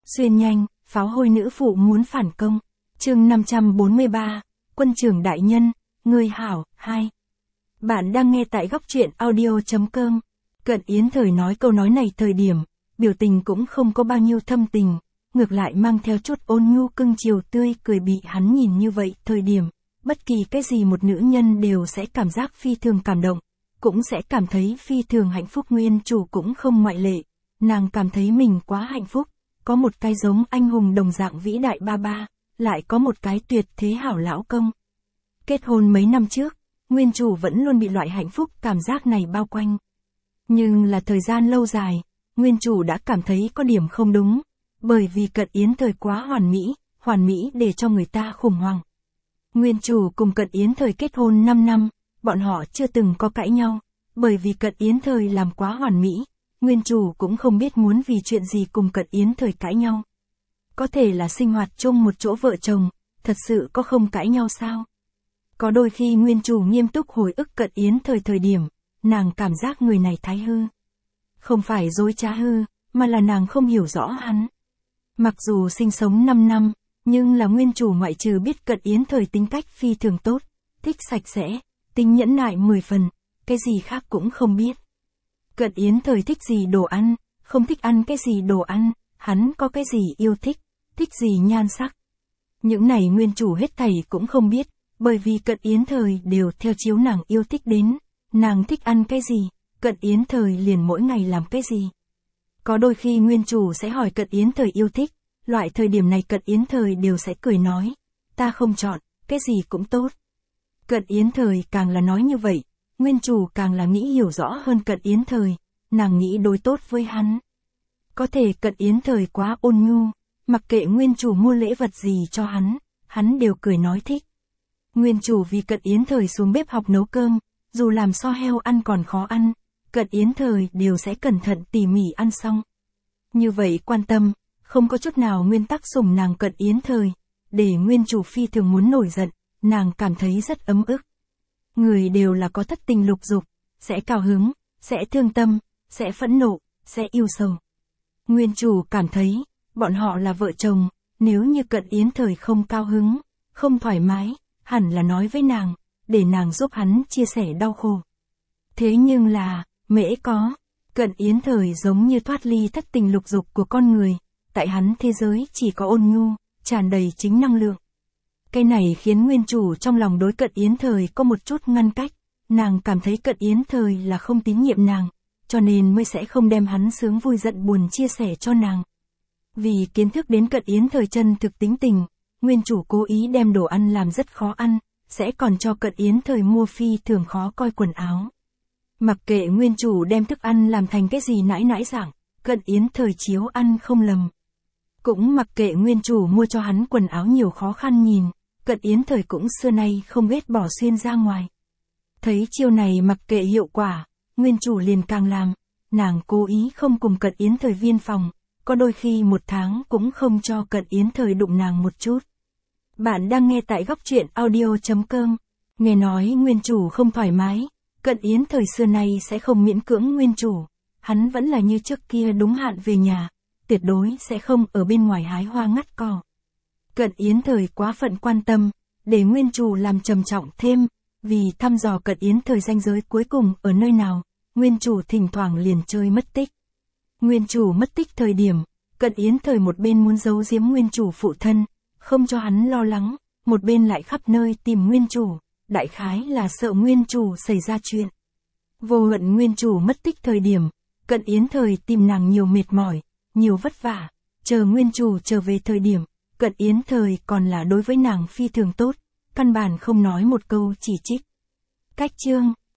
Xuyên nhanh, pháo hôi nữ phụ muốn phản công. Chương 543, Quân trưởng đại nhân, người hảo, 2. Bạn đang nghe tại góc truyện audio.com. Cận Yến Thời nói câu nói này thời điểm, biểu tình cũng không có bao nhiêu thâm tình, ngược lại mang theo chút ôn nhu cưng chiều tươi cười. Bị hắn nhìn như vậy thời điểm, bất kỳ cái gì một nữ nhân đều sẽ cảm giác phi thường cảm động, cũng sẽ cảm thấy phi thường hạnh phúc. Nguyên chủ cũng không ngoại lệ, nàng cảm thấy mình quá hạnh phúc, có một cái giống anh hùng đồng dạng vĩ đại ba ba, lại có một cái tuyệt thế hảo lão công. Kết hôn mấy năm trước, nguyên chủ vẫn luôn bị loại hạnh phúc cảm giác này bao quanh. Nhưng là thời gian lâu dài, nguyên chủ đã cảm thấy có điểm không đúng, bởi vì Cận Yến Thời quá hoàn mỹ để cho người ta khủng hoảng. Nguyên chủ cùng Cận Yến Thời kết hôn 5 năm, bọn họ chưa từng có cãi nhau, bởi vì Cận Yến Thời làm quá hoàn mỹ, nguyên chủ cũng không biết muốn vì chuyện gì cùng Cận Yến Thời cãi nhau. Có thể là sinh hoạt chung một chỗ vợ chồng, thật sự có không cãi nhau sao? Có đôi khi nguyên chủ nghiêm túc hồi ức Cận Yến thời điểm, nàng cảm giác người này thái hư. Không phải dối trá hư, mà là nàng không hiểu rõ hắn. Mặc dù sinh sống 5 năm, nhưng là nguyên chủ ngoại trừ biết Cận Yến Thời tính cách phi thường tốt, thích sạch sẽ, tính nhẫn nại 10 phần, cái gì khác cũng không biết. Cận Yến Thời thích gì đồ ăn, không thích ăn cái gì đồ ăn, hắn có cái gì yêu thích, thích gì nhan sắc. Những này nguyên chủ hết thảy cũng không biết, bởi vì Cận Yến Thời đều theo chiếu nàng yêu thích đến, nàng thích ăn cái gì, Cận Yến Thời liền mỗi ngày làm cái gì. Có đôi khi nguyên chủ sẽ hỏi Cận Yến Thời yêu thích, loại thời điểm này Cận Yến Thời đều sẽ cười nói, ta không chọn, cái gì cũng tốt. Cận Yến Thời càng là nói như vậy, nguyên chủ càng là nghĩ hiểu rõ hơn Cận Yến Thời, nàng nghĩ đối tốt với hắn. Có thể Cận Yến Thời quá ôn nhu, mặc kệ nguyên chủ mua lễ vật gì cho hắn đều cười nói thích. Nguyên chủ vì Cận Yến Thời xuống bếp học nấu cơm, dù làm so heo ăn còn khó ăn, Cận Yến Thời đều sẽ cẩn thận tỉ mỉ ăn xong. Như vậy quan tâm, không có chút nào nguyên tắc sủng nàng Cận Yến Thời, để nguyên chủ phi thường muốn nổi giận, nàng cảm thấy rất ấm ức. Người đều là có thất tình lục dục, sẽ cao hứng, sẽ thương tâm, sẽ phẫn nộ, sẽ yêu sầu. Nguyên chủ cảm thấy, bọn họ là vợ chồng, nếu như Cận Yến Thời không cao hứng, không thoải mái, hẳn là nói với nàng, để nàng giúp hắn chia sẻ đau khổ. Thế nhưng là, mễ có, Cận Yến Thời giống như thoát ly thất tình lục dục của con người, tại hắn thế giới chỉ có ôn nhu, tràn đầy chính năng lượng. Cái này khiến nguyên chủ trong lòng đối Cận Yến Thời có một chút ngăn cách, nàng cảm thấy Cận Yến Thời là không tín nhiệm nàng, cho nên mới sẽ không đem hắn sướng vui giận buồn chia sẻ cho nàng. Vì kiến thức đến Cận Yến Thời chân thực tính tình, nguyên chủ cố ý đem đồ ăn làm rất khó ăn, sẽ còn cho Cận Yến Thời mua phi thường khó coi quần áo. Mặc kệ nguyên chủ đem thức ăn làm thành cái gì nãi nãi dạng, Cận Yến Thời chiếu ăn không lầm. Cũng mặc kệ nguyên chủ mua cho hắn quần áo nhiều khó khăn nhìn, Cận Yến Thời cũng xưa nay không ghét bỏ xuyên ra ngoài. Thấy chiêu này mặc kệ hiệu quả, nguyên chủ liền càng làm, nàng cố ý không cùng Cận Yến Thời viên phòng, có đôi khi một tháng cũng không cho Cận Yến Thời đụng nàng một chút. Bạn đang nghe tại góc truyện audio.com, nghe nói nguyên chủ không thoải mái, Cận Yến Thời xưa nay sẽ không miễn cưỡng nguyên chủ, hắn vẫn là như trước kia đúng hạn về nhà, tuyệt đối sẽ không ở bên ngoài hái hoa ngắt cỏ. Cận Yến Thời quá phận quan tâm, để nguyên chủ làm trầm trọng thêm, vì thăm dò Cận Yến Thời ranh giới cuối cùng ở nơi nào, nguyên chủ thỉnh thoảng liền chơi mất tích. Nguyên chủ mất tích thời điểm, Cận Yến Thời một bên muốn giấu giếm nguyên chủ phụ thân, không cho hắn lo lắng, một bên lại khắp nơi tìm nguyên chủ, đại khái là sợ nguyên chủ xảy ra chuyện. Vô luận nguyên chủ mất tích thời điểm, Cận Yến Thời tìm nàng nhiều mệt mỏi, nhiều vất vả, chờ nguyên chủ trở về thời điểm, Cận Yến Thời còn là đối với nàng phi thường tốt, căn bản không nói một câu chỉ trích. Cách chương